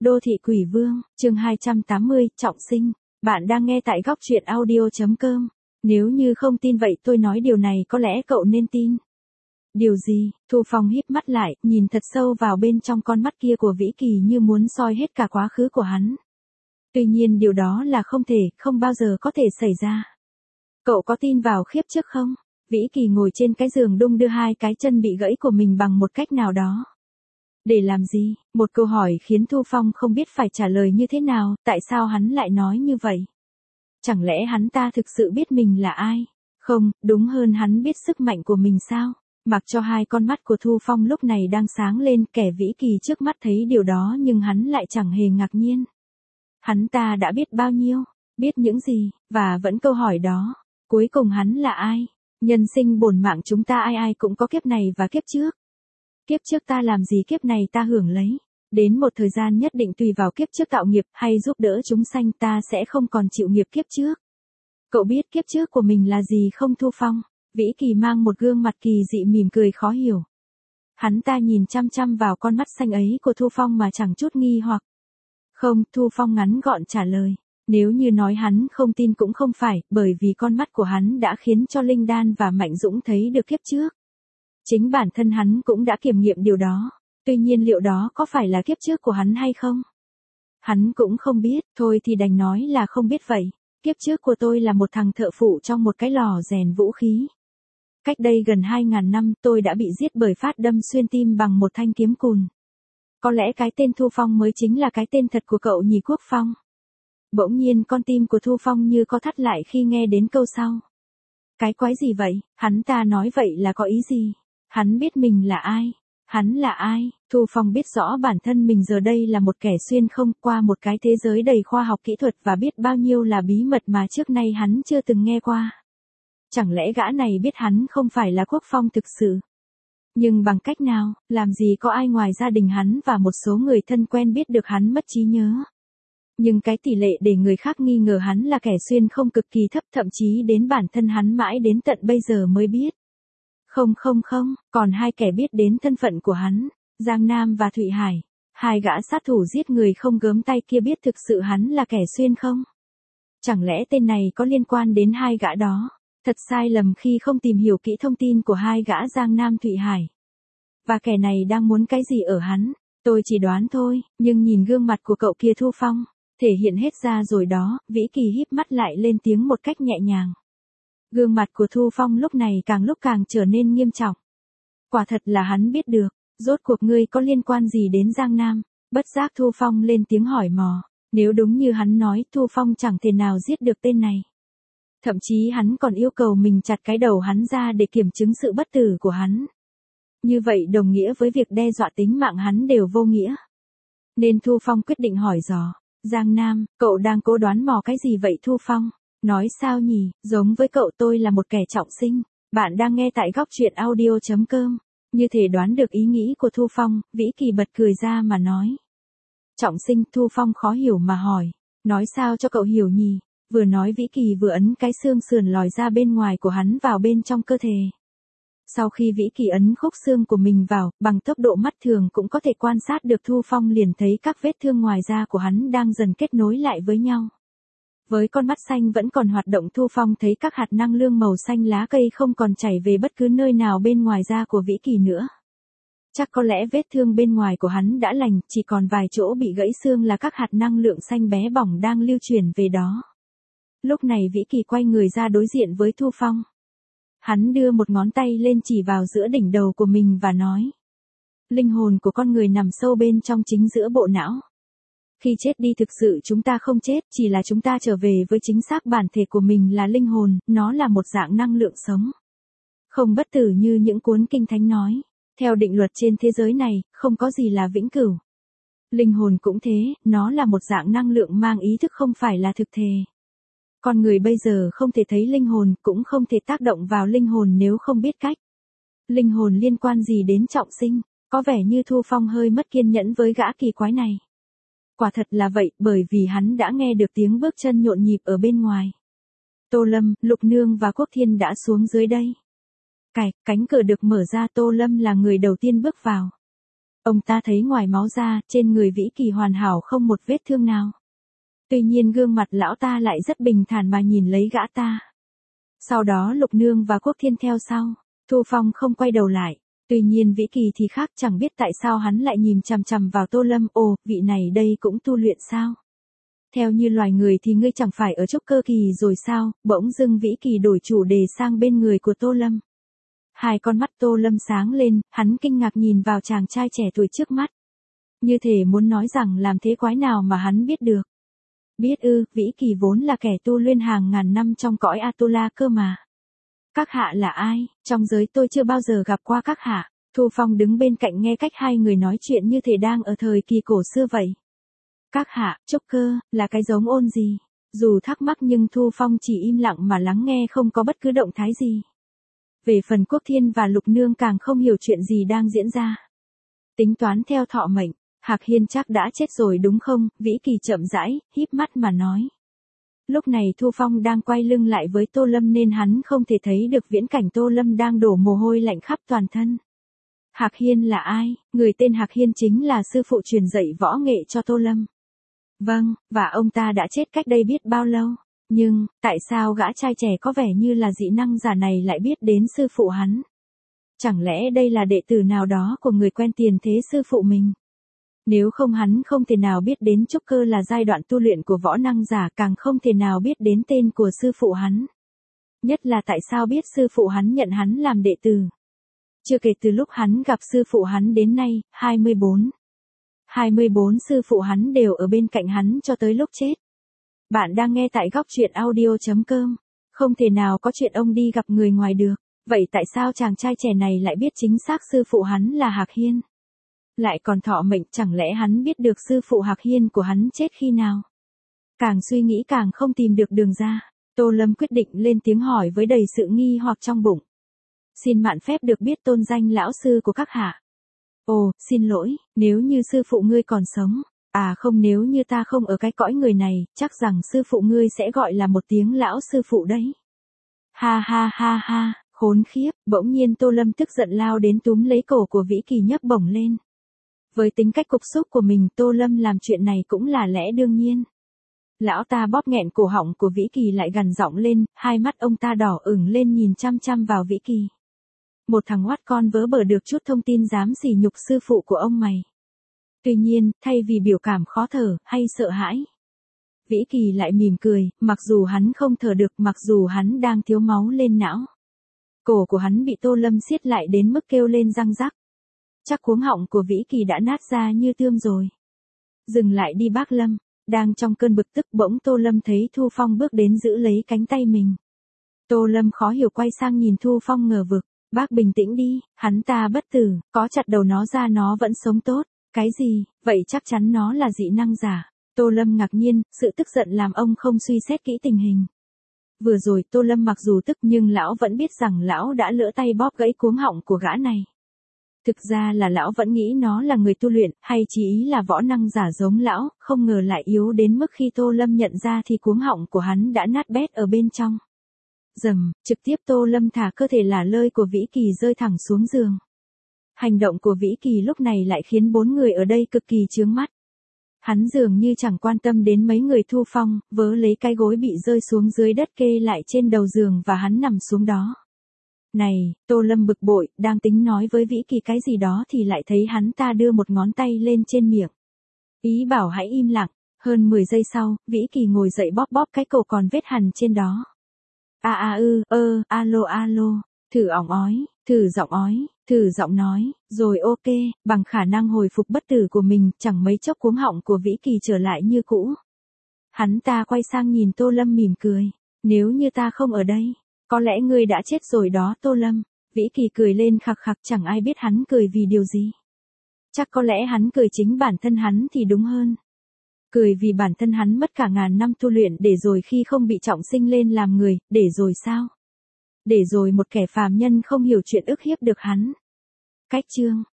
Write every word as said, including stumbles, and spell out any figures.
Đô thị quỷ vương, chương hai trăm tám mươi, trọng sinh. Bạn đang nghe tại góc truyện audio chấm com. Nếu như không tin vậy tôi nói điều này có lẽ cậu nên tin. Điều gì? Thu Phong híp mắt lại, nhìn thật sâu vào bên trong con mắt kia của Vĩ Kỳ như muốn soi hết cả quá khứ của hắn. Tuy nhiên điều đó là không thể, không bao giờ có thể xảy ra. Cậu có tin vào kiếp trước không? Vĩ Kỳ ngồi trên cái giường đung đưa hai cái chân bị gãy của mình bằng một cách nào đó. Để làm gì? Một câu hỏi khiến Thu Phong không biết phải trả lời như thế nào, tại sao hắn lại nói như vậy? Chẳng lẽ hắn ta thực sự biết mình là ai? Không, đúng hơn hắn biết sức mạnh của mình sao? Mặc cho hai con mắt của Thu Phong lúc này đang sáng lên, kẻ Vĩ Kỳ trước mắt thấy điều đó nhưng hắn lại chẳng hề ngạc nhiên. Hắn ta đã biết bao nhiêu, biết những gì, và vẫn câu hỏi đó. Cuối cùng hắn là ai? Nhân sinh bổn mạng chúng ta ai ai cũng có kiếp này và kiếp trước. Kiếp trước ta làm gì kiếp này ta hưởng lấy. Đến một thời gian nhất định tùy vào kiếp trước tạo nghiệp hay giúp đỡ chúng sanh ta sẽ không còn chịu nghiệp kiếp trước. Cậu biết kiếp trước của mình là gì không Thu Phong? Vĩ Kỳ mang một gương mặt kỳ dị mỉm cười khó hiểu. Hắn ta nhìn chăm chăm vào con mắt xanh ấy của Thu Phong mà chẳng chút nghi hoặc. Không, Thu Phong ngắn gọn trả lời. Nếu như nói hắn không tin cũng không phải, bởi vì con mắt của hắn đã khiến cho Linh Đan và Mạnh Dũng thấy được kiếp trước. Chính bản thân hắn cũng đã kiểm nghiệm điều đó. Tuy nhiên liệu đó có phải là kiếp trước của hắn hay không? Hắn cũng không biết, thôi thì đành nói là không biết vậy. Kiếp trước của tôi là một thằng thợ phụ trong một cái lò rèn vũ khí. Cách đây gần hai ngàn năm tôi đã bị giết bởi phát đâm xuyên tim bằng một thanh kiếm cùn. Có lẽ cái tên Thu Phong mới chính là cái tên thật của cậu nhỉ Quốc Phong. Bỗng nhiên con tim của Thu Phong như co thắt lại khi nghe đến câu sau. Cái quái gì vậy? Hắn ta nói vậy là có ý gì? Hắn biết mình là ai? Hắn là ai? Thu Phong biết rõ bản thân mình giờ đây là một kẻ xuyên không qua một cái thế giới đầy khoa học kỹ thuật và biết bao nhiêu là bí mật mà trước nay hắn chưa từng nghe qua. Chẳng lẽ gã này biết hắn không phải là Quốc Phong thực sự? Nhưng bằng cách nào, làm gì có ai ngoài gia đình hắn và một số người thân quen biết được hắn mất trí nhớ. Nhưng cái tỷ lệ để người khác nghi ngờ hắn là kẻ xuyên không cực kỳ thấp, thậm chí đến bản thân hắn mãi đến tận bây giờ mới biết. Không không không, còn hai kẻ biết đến thân phận của hắn, Giang Nam và Thụy Hải. Hai gã sát thủ giết người không gớm tay kia biết thực sự hắn là kẻ xuyên không? Chẳng lẽ tên này có liên quan đến hai gã đó? Thật sai lầm khi không tìm hiểu kỹ thông tin của hai gã Giang Nam Thụy Hải. Và kẻ này đang muốn cái gì ở hắn? Tôi chỉ đoán thôi, nhưng nhìn gương mặt của cậu kia Thu Phong, thể hiện hết ra rồi đó. Vĩ Kỳ híp mắt lại lên tiếng một cách nhẹ nhàng. Gương mặt của Thu Phong lúc này càng lúc càng trở nên nghiêm trọng. Quả thật là hắn biết được, rốt cuộc ngươi có liên quan gì đến Giang Nam? Bất giác Thu Phong lên tiếng hỏi mò. Nếu đúng như hắn nói, Thu Phong chẳng thể nào giết được tên này. Thậm chí hắn còn yêu cầu mình chặt cái đầu hắn ra để kiểm chứng sự bất tử của hắn. Như vậy đồng nghĩa với việc đe dọa tính mạng hắn đều vô nghĩa. Nên Thu Phong quyết định hỏi dò. Giang Nam, cậu đang cố đoán mò cái gì vậy Thu Phong? Nói sao nhỉ, giống với cậu tôi là một kẻ trọng sinh. Bạn đang nghe tại góc truyện audio chấm com. Như thể đoán được ý nghĩ của Thu Phong, Vĩ Kỳ bật cười ra mà nói. Trọng sinh, Thu Phong khó hiểu mà hỏi. Nói sao cho cậu hiểu nhỉ? Vừa nói Vĩ Kỳ vừa ấn cái xương sườn lòi ra bên ngoài của hắn vào bên trong cơ thể. Sau khi Vĩ Kỳ ấn khúc xương của mình vào, bằng tốc độ mắt thường cũng có thể quan sát được Thu Phong liền thấy các vết thương ngoài da của hắn đang dần kết nối lại với nhau. Với con mắt xanh vẫn còn hoạt động, Thu Phong thấy các hạt năng lượng màu xanh lá cây không còn chảy về bất cứ nơi nào bên ngoài da của Vĩ Kỳ nữa. Chắc có lẽ vết thương bên ngoài của hắn đã lành, chỉ còn vài chỗ bị gãy xương là các hạt năng lượng xanh bé bỏng đang lưu chuyển về đó. Lúc này Vĩ Kỳ quay người ra đối diện với Thu Phong. Hắn đưa một ngón tay lên chỉ vào giữa đỉnh đầu của mình và nói. Linh hồn của con người nằm sâu bên trong chính giữa bộ não. Khi chết đi thực sự chúng ta không chết, chỉ là chúng ta trở về với chính xác bản thể của mình là linh hồn, nó là một dạng năng lượng sống. Không bất tử như những cuốn kinh thánh nói. Theo định luật trên thế giới này, không có gì là vĩnh cửu. Linh hồn cũng thế, nó là một dạng năng lượng mang ý thức không phải là thực thể. Con người bây giờ không thể thấy linh hồn, cũng không thể tác động vào linh hồn nếu không biết cách. Linh hồn liên quan gì đến trọng sinh? Có vẻ như Thu Phong hơi mất kiên nhẫn với gã kỳ quái này. Quả thật là vậy, bởi vì hắn đã nghe được tiếng bước chân nhộn nhịp ở bên ngoài. Tô Lâm, Lục Nương và Quốc Thiên đã xuống dưới đây. Cạch, cánh cửa được mở ra, Tô Lâm là người đầu tiên bước vào. Ông ta thấy ngoài máu ra, trên người Vĩ Kỳ hoàn hảo không một vết thương nào. Tuy nhiên gương mặt lão ta lại rất bình thản mà nhìn lấy gã ta. Sau đó Lục Nương và Quốc Thiên theo sau, Thu Phong không quay đầu lại. Tuy nhiên Vĩ Kỳ thì khác, chẳng biết tại sao hắn lại nhìn chằm chằm vào Tô Lâm, ồ, vị này đây cũng tu luyện sao? Theo như loài người thì ngươi chẳng phải ở trúc cơ kỳ rồi sao? Bỗng dưng Vĩ Kỳ đổi chủ đề sang bên người của Tô Lâm. Hai con mắt Tô Lâm sáng lên, hắn kinh ngạc nhìn vào chàng trai trẻ tuổi trước mắt. Như thể muốn nói rằng làm thế quái nào mà hắn biết được. Biết ư, Vĩ Kỳ vốn là kẻ tu luyện hàng ngàn năm trong cõi Atula cơ mà. Các hạ là ai? Trong giới tôi chưa bao giờ gặp qua các hạ. Thu Phong đứng bên cạnh nghe cách hai người nói chuyện như thể đang ở thời kỳ cổ xưa vậy. Các hạ, trúc cơ, là cái giống ôn gì? Dù thắc mắc nhưng Thu Phong chỉ im lặng mà lắng nghe, không có bất cứ động thái gì. Về phần Quốc Thiên và Lục Nương càng không hiểu chuyện gì đang diễn ra. Tính toán theo thọ mệnh, Hạc Hiên chắc đã chết rồi đúng không? Vĩ Kỳ chậm rãi, híp mắt mà nói. Lúc này Thu Phong đang quay lưng lại với Tô Lâm nên hắn không thể thấy được viễn cảnh Tô Lâm đang đổ mồ hôi lạnh khắp toàn thân. Hạc Hiên là ai? Người tên Hạc Hiên chính là sư phụ truyền dạy võ nghệ cho Tô Lâm. Vâng, và ông ta đã chết cách đây biết bao lâu. Nhưng, tại sao gã trai trẻ có vẻ như là dị năng giả này lại biết đến sư phụ hắn? Chẳng lẽ đây là đệ tử nào đó của người quen tiền thế sư phụ mình? Nếu không hắn không thể nào biết đến trúc cơ là giai đoạn tu luyện của võ năng giả, càng không thể nào biết đến tên của sư phụ hắn. Nhất là tại sao biết sư phụ hắn nhận hắn làm đệ tử. Chưa kể từ lúc hắn gặp sư phụ hắn đến nay, hai mươi bốn. hai mươi bốn sư phụ hắn đều ở bên cạnh hắn cho tới lúc chết. Bạn đang nghe tại góc truyện audio chấm com. Không thể nào có chuyện ông đi gặp người ngoài được. Vậy tại sao chàng trai trẻ này lại biết chính xác sư phụ hắn là Hạc Hiên? Lại còn thọ mệnh, chẳng lẽ hắn biết được sư phụ Hạc Hiên của hắn chết khi nào? Càng suy nghĩ càng không tìm được đường ra. Tô Lâm quyết định lên tiếng hỏi với đầy sự nghi hoặc trong bụng. Xin mạn phép được biết tôn danh lão sư của các hạ. Ồ, xin lỗi, nếu như sư phụ ngươi còn sống. À không, nếu như ta không ở cái cõi người này, chắc rằng sư phụ ngươi sẽ gọi là một tiếng lão sư phụ đấy. Ha ha ha ha, khốn khiếp, bỗng nhiên Tô Lâm tức giận lao đến túm lấy cổ của Vĩ Kỳ nhấc bổng lên. Với tính cách cục xúc của mình, Tô Lâm làm chuyện này cũng là lẽ đương nhiên. Lão ta bóp nghẹn cổ họng của Vĩ Kỳ lại gằn giọng lên, hai mắt ông ta đỏ ửng lên nhìn chăm chăm vào Vĩ Kỳ. Một thằng oát con vớ bở được chút thông tin dám sỉ nhục sư phụ của ông mày. Tuy nhiên, thay vì biểu cảm khó thở, hay sợ hãi, Vĩ Kỳ lại mỉm cười, mặc dù hắn không thở được, mặc dù hắn đang thiếu máu lên não. Cổ của hắn bị Tô Lâm siết lại đến mức kêu lên răng rắc. Chắc cuống họng của Vĩ Kỳ đã nát ra như tươm rồi. Dừng lại đi bác Lâm, đang trong cơn bực tức bỗng Tô Lâm thấy Thu Phong bước đến giữ lấy cánh tay mình. Tô Lâm khó hiểu quay sang nhìn Thu Phong ngờ vực, bác bình tĩnh đi, hắn ta bất tử, có chặt đầu nó ra nó vẫn sống tốt. Cái gì, vậy chắc chắn nó là dị năng giả. Tô Lâm ngạc nhiên, sự tức giận làm ông không suy xét kỹ tình hình. Vừa rồi Tô Lâm mặc dù tức nhưng lão vẫn biết rằng lão đã lỡ tay bóp gãy cuống họng của gã này. Thực ra là lão vẫn nghĩ nó là người tu luyện, hay chỉ ý là võ năng giả giống lão, không ngờ lại yếu đến mức khi Tô Lâm nhận ra thì cuống họng của hắn đã nát bét ở bên trong. Dầm, trực tiếp Tô Lâm thả cơ thể lả lơi của Vĩ Kỳ rơi thẳng xuống giường. Hành động của Vĩ Kỳ lúc này lại khiến bốn người ở đây cực kỳ chướng mắt. Hắn dường như chẳng quan tâm đến mấy người Thu Phong, vớ lấy cái gối bị rơi xuống dưới đất kê lại trên đầu giường và hắn nằm xuống đó. Này, Tô Lâm bực bội, đang tính nói với Vĩ Kỳ cái gì đó thì lại thấy hắn ta đưa một ngón tay lên trên miệng. Ý bảo hãy im lặng, hơn mười giây sau, Vĩ Kỳ ngồi dậy bóp bóp cái cổ còn vết hằn trên đó. A a ư, ơ, alo alo, thử ỏng ói, thử giọng ói. Thử giọng nói, rồi ok, bằng khả năng hồi phục bất tử của mình, chẳng mấy chốc cuống họng của Vĩ Kỳ trở lại như cũ. Hắn ta quay sang nhìn Tô Lâm mỉm cười, nếu như ta không ở đây, có lẽ ngươi đã chết rồi đó Tô Lâm. Vĩ Kỳ cười lên khặc khặc, chẳng ai biết hắn cười vì điều gì. Chắc có lẽ hắn cười chính bản thân hắn thì đúng hơn. Cười vì bản thân hắn mất cả ngàn năm tu luyện để rồi khi không bị trọng sinh lên làm người, để rồi sao? Để rồi một kẻ phàm nhân không hiểu chuyện ức hiếp được hắn. Cách chương